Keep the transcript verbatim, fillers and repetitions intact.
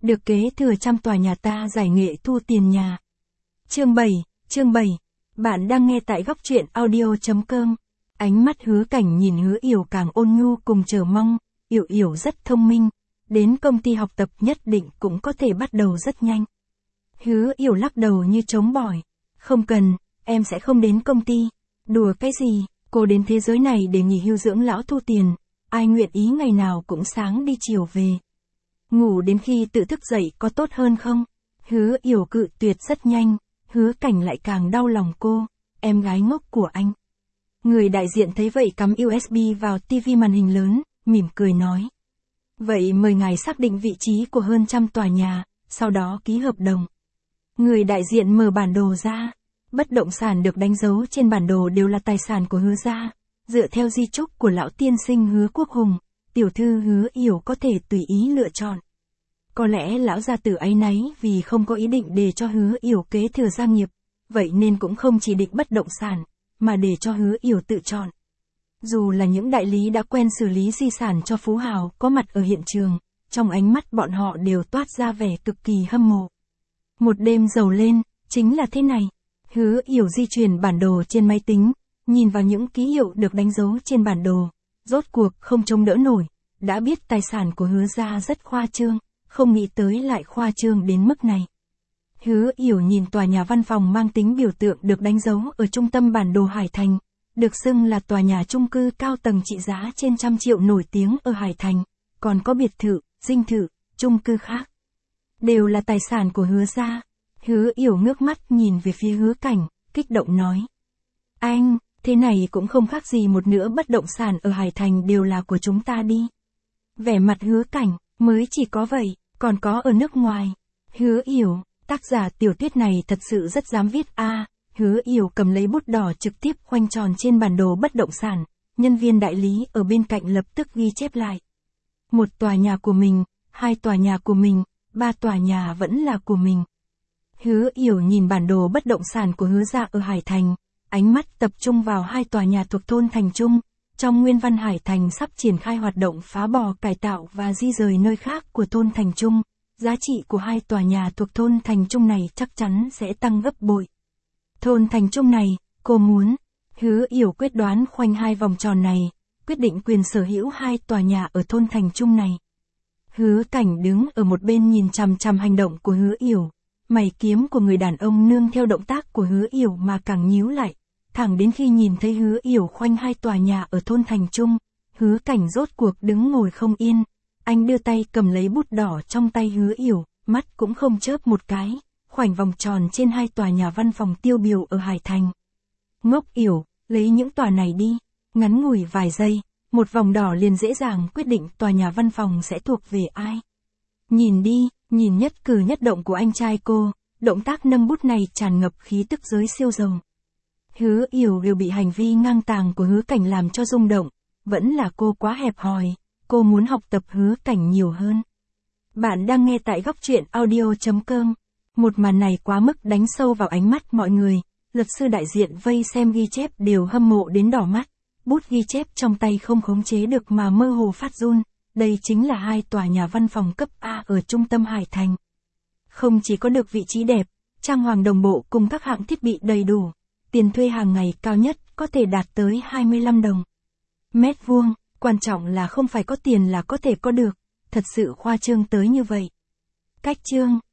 được kế thừa trăm tòa nhà ta giải nghệ thu tiền nhà. Chương bảy, chương bảy. Bạn đang nghe tại góc truyện audio chấm com. Ánh mắt Hứa Cảnh nhìn Hứa Yểu càng ôn nhu cùng chờ mong, Yểu Yểu rất thông minh, đến công ty học tập nhất định cũng có thể bắt đầu rất nhanh. Hứa Yểu lắc đầu như trống bỏi, không cần, em sẽ không đến công ty. Đùa cái gì, cô đến thế giới này để nghỉ hưu dưỡng lão thu tiền, ai nguyện ý ngày nào cũng sáng đi chiều về. Ngủ đến khi tự thức dậy có tốt hơn không? Hứa Yểu cự tuyệt rất nhanh, Hứa Cảnh lại càng đau lòng cô, em gái ngốc của anh. Người đại diện thấy vậy cắm u ét bê vào tivi màn hình lớn, mỉm cười nói. Vậy mời ngài xác định vị trí của hơn trăm tòa nhà, sau đó ký hợp đồng. Người đại diện mở bản đồ ra. Bất động sản được đánh dấu trên bản đồ đều là tài sản của Hứa gia. Dựa theo di chúc của lão tiên sinh Hứa Quốc Hùng, tiểu thư Hứa Yểu có thể tùy ý lựa chọn. Có lẽ lão gia tử áy náy vì không có ý định để cho Hứa Yểu kế thừa gia nghiệp, vậy nên cũng không chỉ định bất động sản, mà để cho Hứa Yểu tự chọn. Dù là những đại lý đã quen xử lý di sản cho phú hào có mặt ở hiện trường, trong ánh mắt bọn họ đều toát ra vẻ cực kỳ hâm mộ. Một đêm giàu lên, chính là thế này. Hứa Yểu di chuyển bản đồ trên máy tính, nhìn vào những ký hiệu được đánh dấu trên bản đồ, rốt cuộc không trông đỡ nổi, đã biết tài sản của Hứa gia rất khoa trương, không nghĩ tới lại khoa trương đến mức này. Hứa Yểu nhìn tòa nhà văn phòng mang tính biểu tượng được đánh dấu ở trung tâm bản đồ Hải Thành, được xưng là tòa nhà chung cư cao tầng trị giá trên trăm triệu nổi tiếng ở Hải Thành, còn có biệt thự, dinh thự, chung cư khác. Đều là tài sản của Hứa gia. Hứa Yểu ngước mắt nhìn về phía Hứa Cảnh, kích động nói. Anh, thế này cũng không khác gì một nửa bất động sản ở Hải Thành đều là của chúng ta đi. Vẻ mặt Hứa Cảnh, mới chỉ có vậy, còn có ở nước ngoài. Hứa Yểu, tác giả tiểu thuyết này thật sự rất dám viết a. À, Hứa Yểu cầm lấy bút đỏ trực tiếp khoanh tròn trên bản đồ bất động sản, nhân viên đại lý ở bên cạnh lập tức ghi chép lại. Một tòa nhà của mình, hai tòa nhà của mình, ba tòa nhà vẫn là của mình. Hứa Yểu nhìn bản đồ bất động sản của Hứa gia ở Hải Thành, ánh mắt tập trung vào hai tòa nhà thuộc thôn Thành Trung. Trong Nguyên Văn Hải Thành sắp triển khai hoạt động phá bò cải tạo và di rời nơi khác của thôn Thành Trung, giá trị của hai tòa nhà thuộc thôn Thành Trung này chắc chắn sẽ tăng gấp bội. Thôn Thành Trung này, cô muốn. Hứa Yểu quyết đoán khoanh hai vòng tròn này, quyết định quyền sở hữu hai tòa nhà ở thôn Thành Trung này. Hứa Cảnh đứng ở một bên nhìn chằm chằm hành động của Hứa Yểu. Mày kiếm của người đàn ông nương theo động tác của Hứa Yểu mà càng nhíu lại, thẳng đến khi nhìn thấy Hứa Yểu khoanh hai tòa nhà ở thôn Thành Trung, Hứa Cảnh rốt cuộc đứng ngồi không yên, anh đưa tay cầm lấy bút đỏ trong tay Hứa Yểu, mắt cũng không chớp một cái, khoảnh vòng tròn trên hai tòa nhà văn phòng tiêu biểu ở Hải Thành. Ngốc Yểu, lấy những tòa này đi, ngắn ngủi vài giây, một vòng đỏ liền dễ dàng quyết định tòa nhà văn phòng sẽ thuộc về ai. Nhìn đi. Nhìn nhất cử nhất động của anh trai cô, động tác nâng bút này tràn ngập khí tức giới siêu giàu. Hứa Yểu đều bị hành vi ngang tàng của Hứa Cảnh làm cho rung động, vẫn là cô quá hẹp hòi, cô muốn học tập Hứa Cảnh nhiều hơn. Bạn đang nghe tại góc truyện audio chấm com. Một màn này quá mức đánh sâu vào ánh mắt mọi người, luật sư đại diện vây xem ghi chép đều hâm mộ đến đỏ mắt, bút ghi chép trong tay không khống chế được mà mơ hồ phát run. Đây chính là hai tòa nhà văn phòng cấp A ở trung tâm Hải Thành. Không chỉ có được vị trí đẹp, trang hoàng đồng bộ cùng các hạng thiết bị đầy đủ, tiền thuê hàng ngày cao nhất có thể đạt tới hai mươi lăm đồng mét vuông, quan trọng là không phải có tiền là có thể có được, thật sự khoa trương tới như vậy. Cách chương,